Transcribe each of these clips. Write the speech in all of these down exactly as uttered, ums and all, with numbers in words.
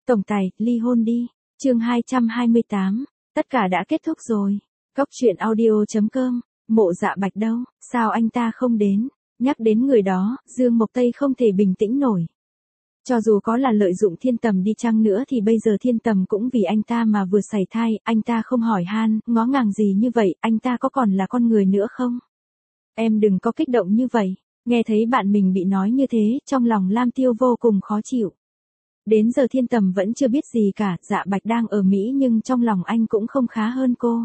Tổng tài, ly hôn đi. Chương hai trăm hai mươi tám. Tất cả đã kết thúc rồi. Cốc truyện audio chấm com. Mộ Dạ Bạch đâu, sao anh ta không đến? Nhắc đến người đó, Dương Mộc Tây không thể bình tĩnh nổi. Cho dù có là lợi dụng Thiên Tầm đi chăng nữa thì bây giờ Thiên Tầm cũng vì anh ta mà vừa sảy thai, anh ta không hỏi han, ngó ngàng gì như vậy, anh ta có còn là con người nữa không? Em đừng có kích động như vậy. Nghe thấy bạn mình bị nói như thế, trong lòng Lam Tiêu vô cùng khó chịu. Đến giờ Thiên Tầm vẫn chưa biết gì cả, Dạ Bạch đang ở Mỹ nhưng trong lòng anh cũng không khá hơn cô.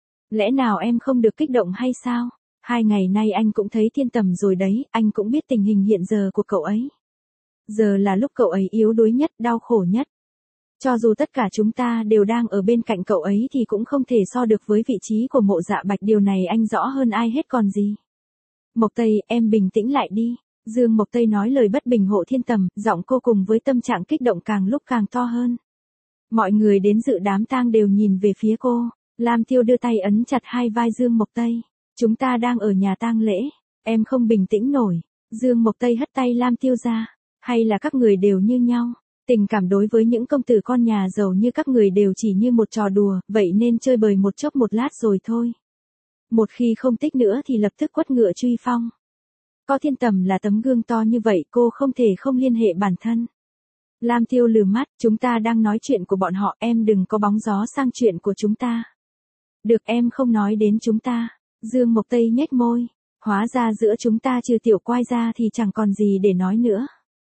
Lẽ nào em không được kích động hay sao? Hai ngày nay anh cũng thấy Thiên Tầm rồi đấy, anh cũng biết tình hình hiện giờ của cậu ấy. Giờ là lúc cậu ấy yếu đuối nhất, đau khổ nhất. Cho dù tất cả chúng ta đều đang ở bên cạnh cậu ấy thì cũng không thể so được với vị trí của Mộ Dạ Bạch, điều này anh rõ hơn ai hết còn gì. Mộc Tây, em bình tĩnh lại đi. Dương Mộc Tây nói lời bất bình hộ Thiên Tầm, giọng cô cùng với tâm trạng kích động càng lúc càng to hơn. Mọi người đến dự đám tang đều nhìn về phía cô. Lam Tiêu đưa tay ấn chặt hai vai Dương Mộc Tây. Chúng ta đang ở nhà tang lễ, em không bình tĩnh nổi. Dương Mộc Tây hất tay Lam Tiêu ra. Hay là các người đều như nhau? Tình cảm đối với những công tử con nhà giàu như các người đều chỉ như một trò đùa, vậy nên chơi bời một chốc một lát rồi thôi. Một khi không thích nữa thì lập tức quất ngựa truy phong. Có Thiên Tầm là tấm gương to như vậy, cô không thể không liên hệ bản thân. Lam Tiêu lừ mắt, chúng ta đang nói chuyện của bọn họ, em đừng có bóng gió sang chuyện của chúng ta. Được, em không nói đến chúng ta. Dương Mộc Tây nhếch môi. Hóa ra giữa chúng ta trừ tiểu quai ra thì chẳng còn gì để nói nữa.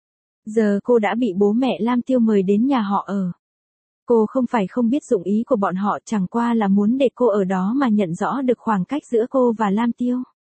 Giờ cô đã bị bố mẹ Lam Tiêu mời đến nhà họ ở. Cô không phải không biết dụng ý của bọn họ, chẳng qua là muốn để cô ở đó mà nhận rõ được khoảng cách giữa cô và Lam Tiêu.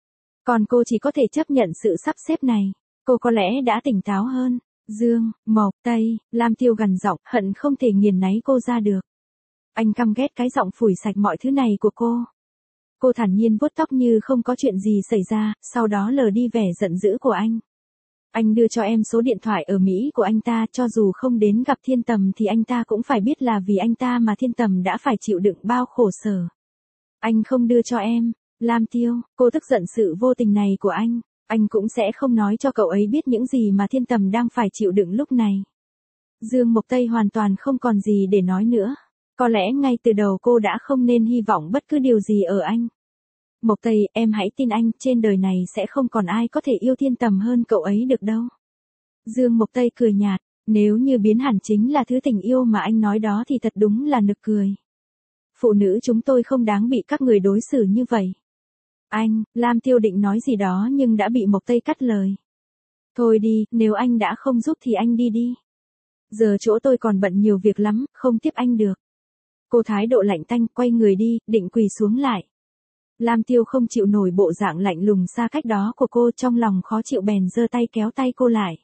Còn cô chỉ có thể chấp nhận sự sắp xếp này. Cô có lẽ đã tỉnh táo hơn. Dương, Mộc Tây, Lam Tiêu gằn giọng, hận không thể nghiền náy cô ra được. Anh căm ghét cái giọng phủi sạch mọi thứ này của cô. Cô thản nhiên vuốt tóc như không có chuyện gì xảy ra, sau đó lờ đi vẻ giận dữ của anh. Anh đưa cho em số điện thoại ở Mỹ của anh ta, cho dù không đến gặp Thiên Tầm thì anh ta cũng phải biết là vì anh ta mà Thiên Tầm đã phải chịu đựng bao khổ sở. Anh không đưa cho em. Lam Tiêu, cô tức giận sự vô tình này của anh. Anh cũng sẽ không nói cho cậu ấy biết những gì mà Thiên Tầm đang phải chịu đựng lúc này. Dương Mộc Tây hoàn toàn không còn gì để nói nữa. Có lẽ ngay từ đầu cô đã không nên hy vọng bất cứ điều gì ở anh. Mộc Tây, em hãy tin anh, trên đời này sẽ không còn ai có thể yêu Thiên Tầm hơn cậu ấy được đâu. Dương Mộc Tây cười nhạt, nếu như biến hẳn chính là thứ tình yêu mà anh nói đó thì thật đúng là nực cười. Phụ nữ chúng tôi không đáng bị các người đối xử như vậy. Anh, Lam Tiêu định nói gì đó nhưng đã bị Mộc Tây cắt lời. Thôi đi, nếu anh đã không giúp thì anh đi đi. Giờ chỗ tôi còn bận nhiều việc lắm, không tiếp anh được. Cô thái độ lạnh tanh, quay người đi, định quỳ xuống lại. Lam Tiêu không chịu nổi bộ dạng lạnh lùng xa cách đó của cô, trong lòng khó chịu bèn giơ tay kéo tay cô lại.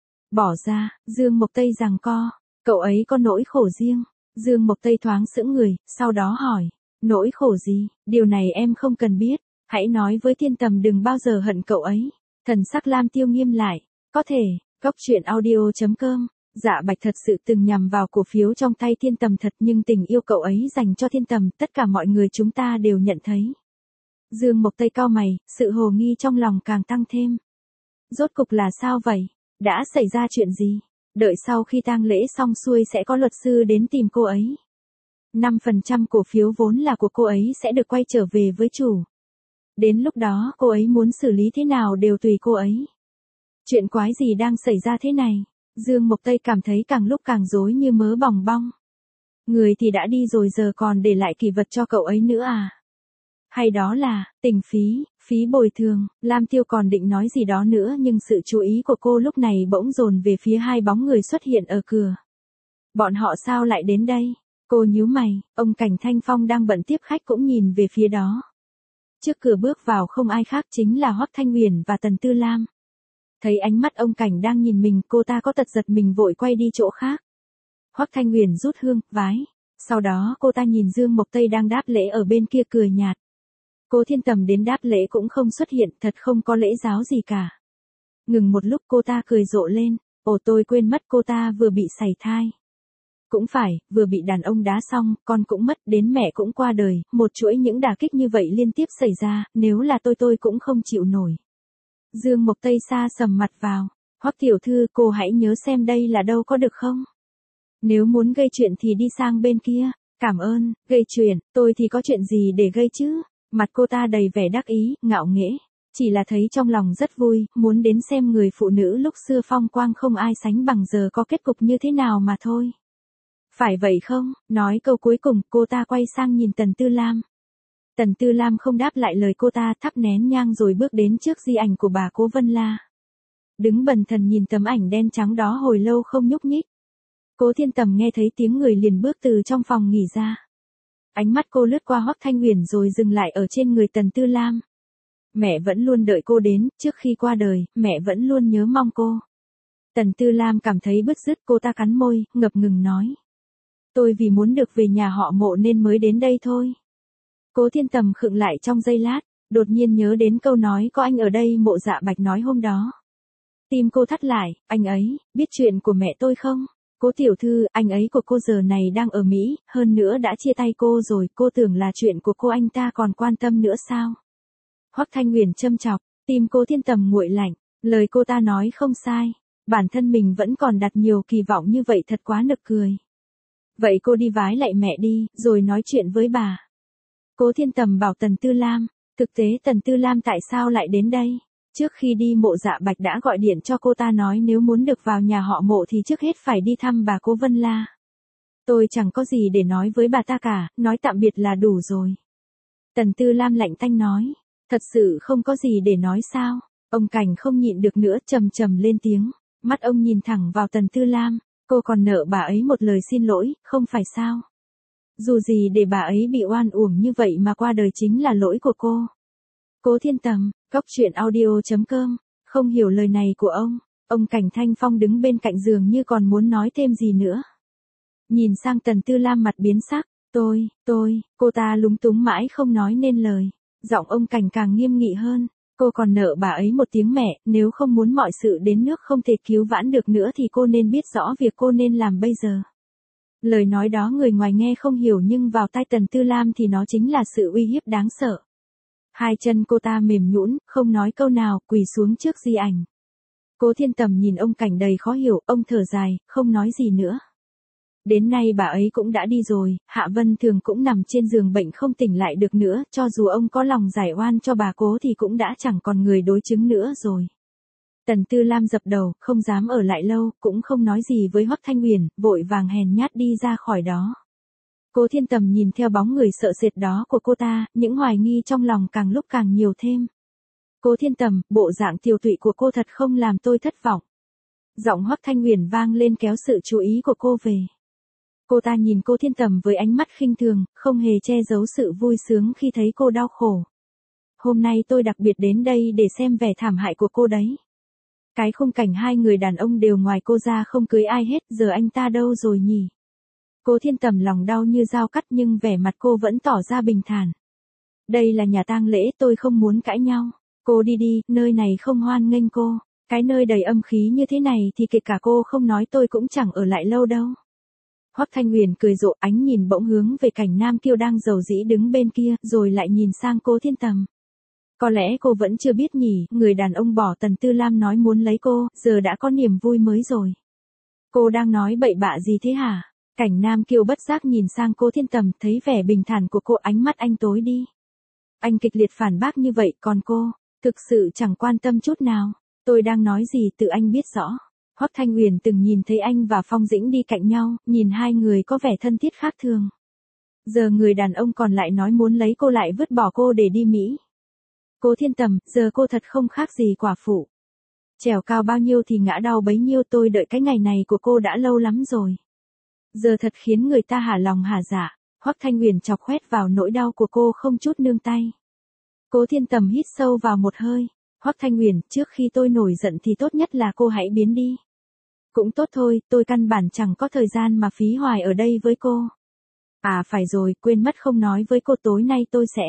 Bỏ ra. Dương Mộc Tây giằng co, cậu ấy có nỗi khổ riêng. Dương Mộc Tây thoáng sững người, sau đó hỏi, nỗi khổ gì? Điều này em không cần biết, hãy nói với Thiên Tầm đừng bao giờ hận cậu ấy. Thần sắc Lam Tiêu nghiêm lại, có thể. Cốc truyện audio chấm com. Dạ Bạch thật sự từng nhằm vào cổ phiếu trong tay Thiên Tầm thật, nhưng tình yêu cậu ấy dành cho Thiên Tầm tất cả mọi người chúng ta đều nhận thấy. Dương Mộc Tây cau mày, sự hồ nghi trong lòng càng tăng thêm. Rốt cục là sao vậy? Đã xảy ra chuyện gì? Đợi sau khi tang lễ xong xuôi sẽ có luật sư đến tìm cô ấy. năm phần trăm cổ phiếu vốn là của cô ấy sẽ được quay trở về với chủ. Đến lúc đó cô ấy muốn xử lý thế nào đều tùy cô ấy. Chuyện quái gì đang xảy ra thế này? Dương Mộc Tây cảm thấy càng lúc càng rối như mớ bòng bong. Người thì đã đi rồi giờ còn để lại kỷ vật cho cậu ấy nữa à? Hay đó là, tình phí, phí bồi thường. Lam Tiêu còn định nói gì đó nữa nhưng sự chú ý của cô lúc này bỗng dồn về phía hai bóng người xuất hiện ở cửa. Bọn họ sao lại đến đây? Cô nhíu mày, ông Cảnh Thanh Phong đang bận tiếp khách cũng nhìn về phía đó. Trước cửa bước vào không ai khác chính là Hoắc Thanh Huyền và Tần Tư Lam. Thấy ánh mắt ông Cảnh đang nhìn mình, cô ta có tật giật mình vội quay đi chỗ khác. Hoắc Thanh Huyền rút hương, vái. Sau đó cô ta nhìn Dương Mộc Tây đang đáp lễ ở bên kia cười nhạt. Cô Thiên Tầm đến đáp lễ cũng không xuất hiện, thật không có lễ giáo gì cả. Ngừng một lúc cô ta cười rộ lên, ồ tôi quên mất cô ta vừa bị sảy thai. Cũng phải, vừa bị đàn ông đá xong, con cũng mất, đến mẹ cũng qua đời, một chuỗi những đả kích như vậy liên tiếp xảy ra, nếu là tôi tôi cũng không chịu nổi. Dương Mộc Tây xa sầm mặt vào, Hoắc tiểu thư cô hãy nhớ xem đây là đâu có được không? Nếu muốn gây chuyện thì đi sang bên kia. Cảm ơn, gây chuyện, tôi thì có chuyện gì để gây chứ? Mặt cô ta đầy vẻ đắc ý, ngạo nghễ. Chỉ là thấy trong lòng rất vui, muốn đến xem người phụ nữ lúc xưa phong quang không ai sánh bằng giờ có kết cục như thế nào mà thôi. Phải vậy không? Nói câu cuối cùng, cô ta quay sang nhìn Tần Tư Lam. Tần Tư Lam không đáp lại lời cô ta, thắp nén nhang rồi bước đến trước di ảnh của bà Cố Vân La. Đứng bần thần nhìn tấm ảnh đen trắng đó hồi lâu không nhúc nhích. Cố Thiên Tầm nghe thấy tiếng người liền bước từ trong phòng nghỉ ra. Ánh mắt cô lướt qua Hoắc Thanh Huyền rồi dừng lại ở trên người Tần Tư Lam. Mẹ vẫn luôn đợi cô đến, trước khi qua đời, mẹ vẫn luôn nhớ mong cô. Tần Tư Lam cảm thấy bứt rứt, cô ta cắn môi, ngập ngừng nói. Tôi vì muốn được về nhà họ Mộ nên mới đến đây thôi. Cố Thiên Tầm khựng lại trong giây lát, đột nhiên nhớ đến câu nói có anh ở đây Mộ Dạ Bạch nói hôm đó. Tim cô thắt lại, anh ấy, biết chuyện của mẹ tôi không? Cố tiểu thư, anh ấy của cô giờ này đang ở Mỹ, hơn nữa đã chia tay cô rồi, cô tưởng là chuyện của cô anh ta còn quan tâm nữa sao? Hoắc Thanh Huyền châm chọc, tim Cố Thiên Tầm nguội lạnh, lời cô ta nói không sai, bản thân mình vẫn còn đặt nhiều kỳ vọng như vậy thật quá nực cười. Vậy cô đi vái lại mẹ đi, rồi nói chuyện với bà. Cố Thiên Tầm bảo Tần Tư Lam, thực tế Tần Tư Lam tại sao lại đến đây? Trước khi đi Mộ Dạ Bạch đã gọi điện cho cô ta nói nếu muốn được vào nhà họ Mộ thì trước hết phải đi thăm bà Cố Vân La. Tôi chẳng có gì để nói với bà ta cả, nói tạm biệt là đủ rồi. Tần Tư Lam lạnh tanh nói, thật sự không có gì để nói sao? Ông Cảnh không nhịn được nữa, trầm trầm lên tiếng, mắt ông nhìn thẳng vào Tần Tư Lam, cô còn nợ bà ấy một lời xin lỗi, không phải sao? Dù gì để bà ấy bị oan uổng như vậy mà qua đời chính là lỗi của cô. Cố Thiên Tầm, Cóc Truyện Audio chấm com, không hiểu lời này của ông, ông Cảnh Thanh Phong đứng bên cạnh giường như còn muốn nói thêm gì nữa. Nhìn sang Tần Tư Lam mặt biến sắc, tôi, tôi, cô ta lúng túng mãi không nói nên lời, giọng ông Cảnh càng nghiêm nghị hơn, cô còn nợ bà ấy một tiếng mẹ, nếu không muốn mọi sự đến nước không thể cứu vãn được nữa thì cô nên biết rõ việc cô nên làm bây giờ. Lời nói đó người ngoài nghe không hiểu nhưng vào tai Tần Tư Lam thì nó chính là sự uy hiếp đáng sợ. Hai chân cô ta mềm nhũn, không nói câu nào, quỳ xuống trước di ảnh. Cố Thiên Tầm nhìn ông Cảnh đầy khó hiểu, ông thở dài, không nói gì nữa. Đến nay bà ấy cũng đã đi rồi, Hạ Vân Thường cũng nằm trên giường bệnh không tỉnh lại được nữa, cho dù ông có lòng giải oan cho bà Cố thì cũng đã chẳng còn người đối chứng nữa rồi. Tần Tư Lam dập đầu, không dám ở lại lâu, cũng không nói gì với Hoắc Thanh Huyền, vội vàng hèn nhát đi ra khỏi đó. Cố Thiên Tầm nhìn theo bóng người sợ sệt đó của cô ta, những hoài nghi trong lòng càng lúc càng nhiều thêm. Cố Thiên Tầm, bộ dạng tiều tụy của cô thật không làm tôi thất vọng. Giọng Hoắc Thanh Huyền vang lên kéo sự chú ý của cô về. Cô ta nhìn Cố Thiên Tầm với ánh mắt khinh thường, không hề che giấu sự vui sướng khi thấy cô đau khổ. Hôm nay tôi đặc biệt đến đây để xem vẻ thảm hại của cô đấy. Cái khung cảnh hai người đàn ông đều ngoài cô ra không cưới ai hết, giờ anh ta đâu rồi nhỉ? Cố Thiên Tầm lòng đau như dao cắt nhưng vẻ mặt cô vẫn tỏ ra bình thản. Đây là nhà tang lễ, tôi không muốn cãi nhau. Cô đi đi, nơi này không hoan nghênh cô. Cái nơi đầy âm khí như thế này thì kể cả cô không nói tôi cũng chẳng ở lại lâu đâu. Hoắc Thanh Huyền cười rộ, ánh nhìn bỗng hướng về cảnh Nam Kiêu đang rầu rĩ đứng bên kia, rồi lại nhìn sang Cố Thiên Tầm. Có lẽ cô vẫn chưa biết nhỉ, người đàn ông bỏ Tần Tư Lam nói muốn lấy cô, giờ đã có niềm vui mới rồi. Cô đang nói bậy bạ gì thế hả? Cảnh Nam Kiêu bất giác nhìn sang Cố Thiên Tầm, thấy vẻ bình thản của cô, ánh mắt anh tối đi. Anh kịch liệt phản bác như vậy, còn cô, thực sự chẳng quan tâm chút nào. Tôi đang nói gì tự anh biết rõ. Hoắc Thanh Huyền từng nhìn thấy anh và Phong Dĩnh đi cạnh nhau, nhìn hai người có vẻ thân thiết khác thường. Giờ người đàn ông còn lại nói muốn lấy cô lại vứt bỏ cô để đi Mỹ. Cố Thiên Tầm, giờ cô thật không khác gì quả phụ. Trèo cao bao nhiêu thì ngã đau bấy nhiêu, tôi đợi cái ngày này của cô đã lâu lắm rồi. Giờ thật khiến người ta hả lòng hả dạ. Hoắc Thanh Huyền chọc khoét vào nỗi đau của cô không chút nương tay. Cố Thiên Tầm hít sâu vào một hơi. Hoắc Thanh Huyền, trước khi tôi nổi giận thì tốt nhất là cô hãy biến đi. Cũng tốt thôi, tôi căn bản chẳng có thời gian mà phí hoài ở đây với cô. À phải rồi, quên mất không nói với cô, tối nay tôi sẽ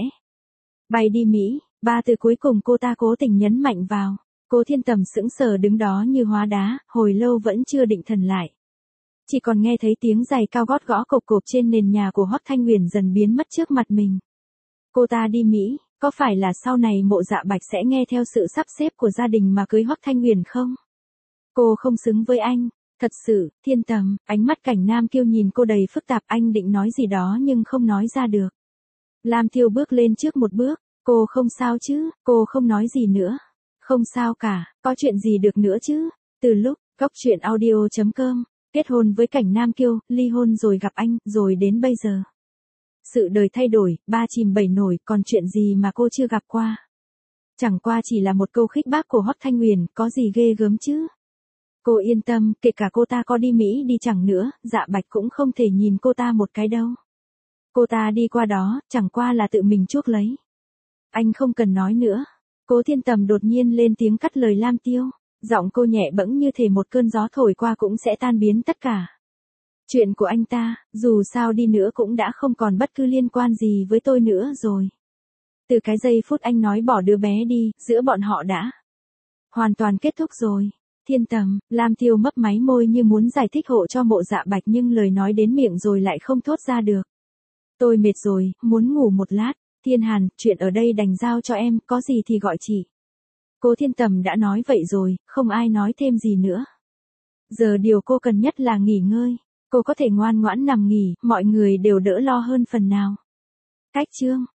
bay đi Mỹ. Ba từ cuối cùng cô ta cố tình nhấn mạnh vào. Cố Thiên Tầm sững sờ đứng đó như hóa đá, hồi lâu vẫn chưa định thần lại. Chỉ còn nghe thấy tiếng giày cao gót gõ cộp cộp trên nền nhà của Hoắc Thanh Huyền dần biến mất trước mặt mình. Cô ta đi Mỹ, có phải là sau này Mộ Dạ Bạch sẽ nghe theo sự sắp xếp của gia đình mà cưới Hoắc Thanh Huyền không? Cô không xứng với anh, Thật sự, Thiên Tầm, ánh mắt Cảnh Nam Kiêu nhìn cô đầy phức tạp, anh định nói gì đó nhưng không nói ra được. Lam Tiêu bước lên trước một bước, cô không sao chứ, cô không nói gì nữa. Không sao cả, có chuyện gì được nữa chứ. Từ lúc, Cóc Truyện Audio chấm com, kết hôn với Cảnh Nam Kiêu, ly hôn rồi gặp anh, rồi đến bây giờ. Sự đời thay đổi, ba chìm bảy nổi, còn chuyện gì mà cô chưa gặp qua. Chẳng qua chỉ là một câu khích bác của Hoắc Thanh Huyền, có gì ghê gớm chứ. Cô yên tâm, kể cả cô ta có đi Mỹ đi chẳng nữa, Dạ Bạch cũng không thể nhìn cô ta một cái đâu. Cô ta đi qua đó, chẳng qua là tự mình chuốc lấy. Anh không cần nói nữa. Cố Thiên Tầm đột nhiên lên tiếng cắt lời Lam Tiêu. Giọng cô nhẹ bẫng như thể một cơn gió thổi qua cũng sẽ tan biến tất cả. Chuyện của anh ta, dù sao đi nữa cũng đã không còn bất cứ liên quan gì với tôi nữa rồi. Từ cái giây phút anh nói bỏ đứa bé đi, giữa bọn họ đã hoàn toàn kết thúc rồi. Thiên Tầm, Lam Tiêu mấp máy môi như muốn giải thích hộ cho Mộ Dạ Bạch nhưng lời nói đến miệng rồi lại không thốt ra được. Tôi mệt rồi, muốn ngủ một lát. Thiên Hàn, chuyện ở đây đành giao cho em, có gì thì gọi chị. Cố Thiên Tầm đã nói vậy rồi, không ai nói thêm gì nữa. Giờ điều cô cần nhất là nghỉ ngơi. Cô có thể ngoan ngoãn nằm nghỉ, mọi người đều đỡ lo hơn phần nào. Cách chương